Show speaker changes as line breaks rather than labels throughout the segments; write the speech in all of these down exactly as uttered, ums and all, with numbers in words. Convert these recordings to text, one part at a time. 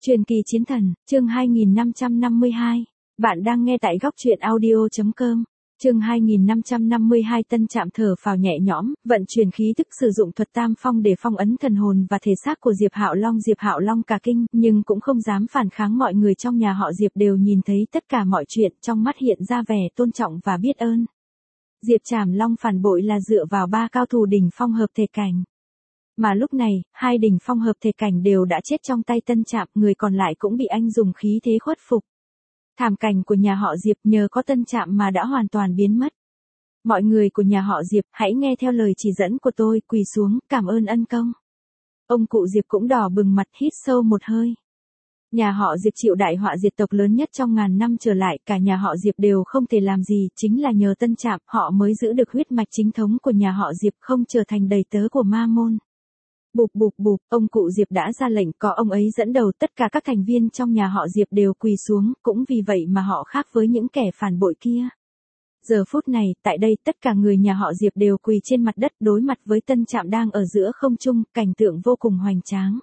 Truyền kỳ chiến thần, chương hai nghìn năm trăm năm mươi hai. Bạn đang nghe tại góc truyện audio.com. Chương hai nghìn năm trăm năm mươi hai. Tân Trạm thở phào nhẹ nhõm, vận chuyển khí tức sử dụng thuật tam phong để phong ấn thần hồn và thể xác của Diệp Hạo Long. Diệp Hạo Long cả kinh, nhưng cũng không dám phản kháng. Mọi người trong nhà họ Diệp đều nhìn thấy tất cả mọi chuyện, trong mắt hiện ra vẻ tôn trọng và biết ơn. Diệp Trảm Long phản bội là dựa vào ba cao thủ đỉnh phong hợp thể cảnh. Mà lúc này, hai đỉnh phong hợp thể cảnh đều đã chết trong tay Tân Trạm, người còn lại cũng bị anh dùng khí thế khuất phục. Thảm cảnh của nhà họ Diệp nhờ có Tân Trạm mà đã hoàn toàn biến mất. Mọi người của nhà họ Diệp, hãy nghe theo lời chỉ dẫn của tôi, quỳ xuống, cảm ơn ân công. Ông cụ Diệp cũng đỏ bừng mặt, hít sâu một hơi. Nhà họ Diệp chịu đại họa diệt tộc lớn nhất trong ngàn năm trở lại, cả nhà họ Diệp đều không thể làm gì, chính là nhờ Tân Trạm, họ mới giữ được huyết mạch chính thống của nhà họ Diệp, không trở thành đầy tớ của ma môn. Bụp bụp bụp, ông cụ Diệp đã ra lệnh, có ông ấy dẫn đầu, tất cả các thành viên trong nhà họ Diệp đều quỳ xuống, cũng vì vậy mà họ khác với những kẻ phản bội kia. Giờ phút này, tại đây, tất cả người nhà họ Diệp đều quỳ trên mặt đất đối mặt với Tân Trạm đang ở giữa không trung, cảnh tượng vô cùng hoành tráng.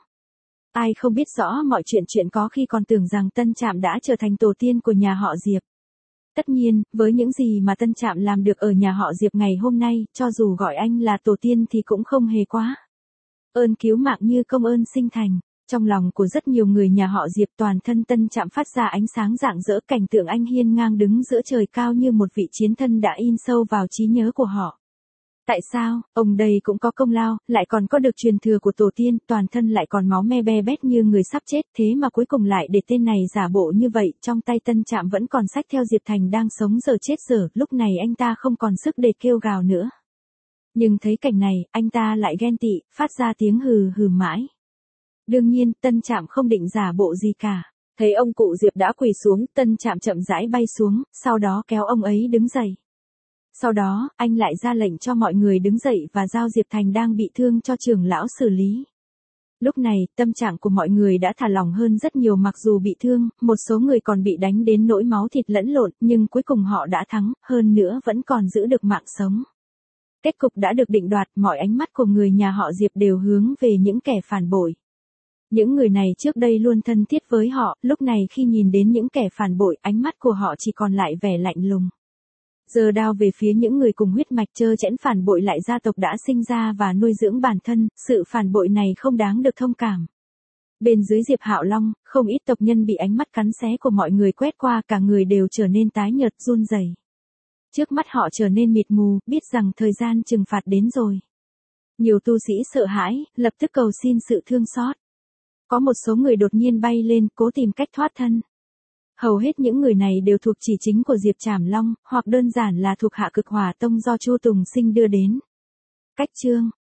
Ai không biết rõ mọi chuyện chuyện có khi còn tưởng rằng Tân Trạm đã trở thành tổ tiên của nhà họ Diệp. Tất nhiên, với những gì mà Tân Trạm làm được ở nhà họ Diệp ngày hôm nay, cho dù gọi anh là tổ tiên thì cũng không hề quá. Ơn cứu mạng như công ơn sinh thành. Trong lòng của rất nhiều người nhà họ Diệp, toàn thân Tân Trạm phát ra ánh sáng rạng rỡ, cảnh tượng anh hiên ngang đứng giữa trời cao như một vị chiến thân đã in sâu vào trí nhớ của họ. Tại sao, ông đây cũng có công lao, lại còn có được truyền thừa của tổ tiên, toàn thân lại còn máu me be bét như người sắp chết, thế mà cuối cùng lại để tên này giả bộ như vậy, trong tay Tân Trạm vẫn còn xách theo Diệp Thành đang sống giờ chết giờ, lúc này anh ta không còn sức để kêu gào nữa. Nhưng thấy cảnh này, anh ta lại ghen tị, phát ra tiếng hừ hừ mãi. Đương nhiên, Tân Trạm không định giả bộ gì cả. Thấy ông cụ Diệp đã quỳ xuống, Tân Trạm chậm rãi bay xuống, sau đó kéo ông ấy đứng dậy. Sau đó, anh lại ra lệnh cho mọi người đứng dậy và giao Diệp Thành đang bị thương cho trưởng lão xử lý. Lúc này, tâm trạng của mọi người đã thả lỏng hơn rất nhiều, mặc dù bị thương, một số người còn bị đánh đến nỗi máu thịt lẫn lộn, nhưng cuối cùng họ đã thắng, hơn nữa vẫn còn giữ được mạng sống. Kết cục đã được định đoạt, mọi ánh mắt của người nhà họ Diệp đều hướng về những kẻ phản bội. Những người này trước đây luôn thân thiết với họ, lúc này khi nhìn đến những kẻ phản bội, ánh mắt của họ chỉ còn lại vẻ lạnh lùng. Giờ đao về phía những người cùng huyết mạch trơ trẽn phản bội lại gia tộc đã sinh ra và nuôi dưỡng bản thân, sự phản bội này không đáng được thông cảm. Bên dưới Diệp Hạo Long, không ít tộc nhân bị ánh mắt cắn xé của mọi người quét qua, cả người đều trở nên tái nhợt run rẩy. Trước mắt họ trở nên mịt mù, biết rằng thời gian trừng phạt đến rồi. Nhiều tu sĩ sợ hãi, lập tức cầu xin sự thương xót. Có một số người đột nhiên bay lên, cố tìm cách thoát thân. Hầu hết những người này đều thuộc chỉ chính của Diệp Trảm Long, hoặc đơn giản là thuộc hạ Cực Hỏa Tông do Chu Tùng Sinh đưa đến. Cách chương,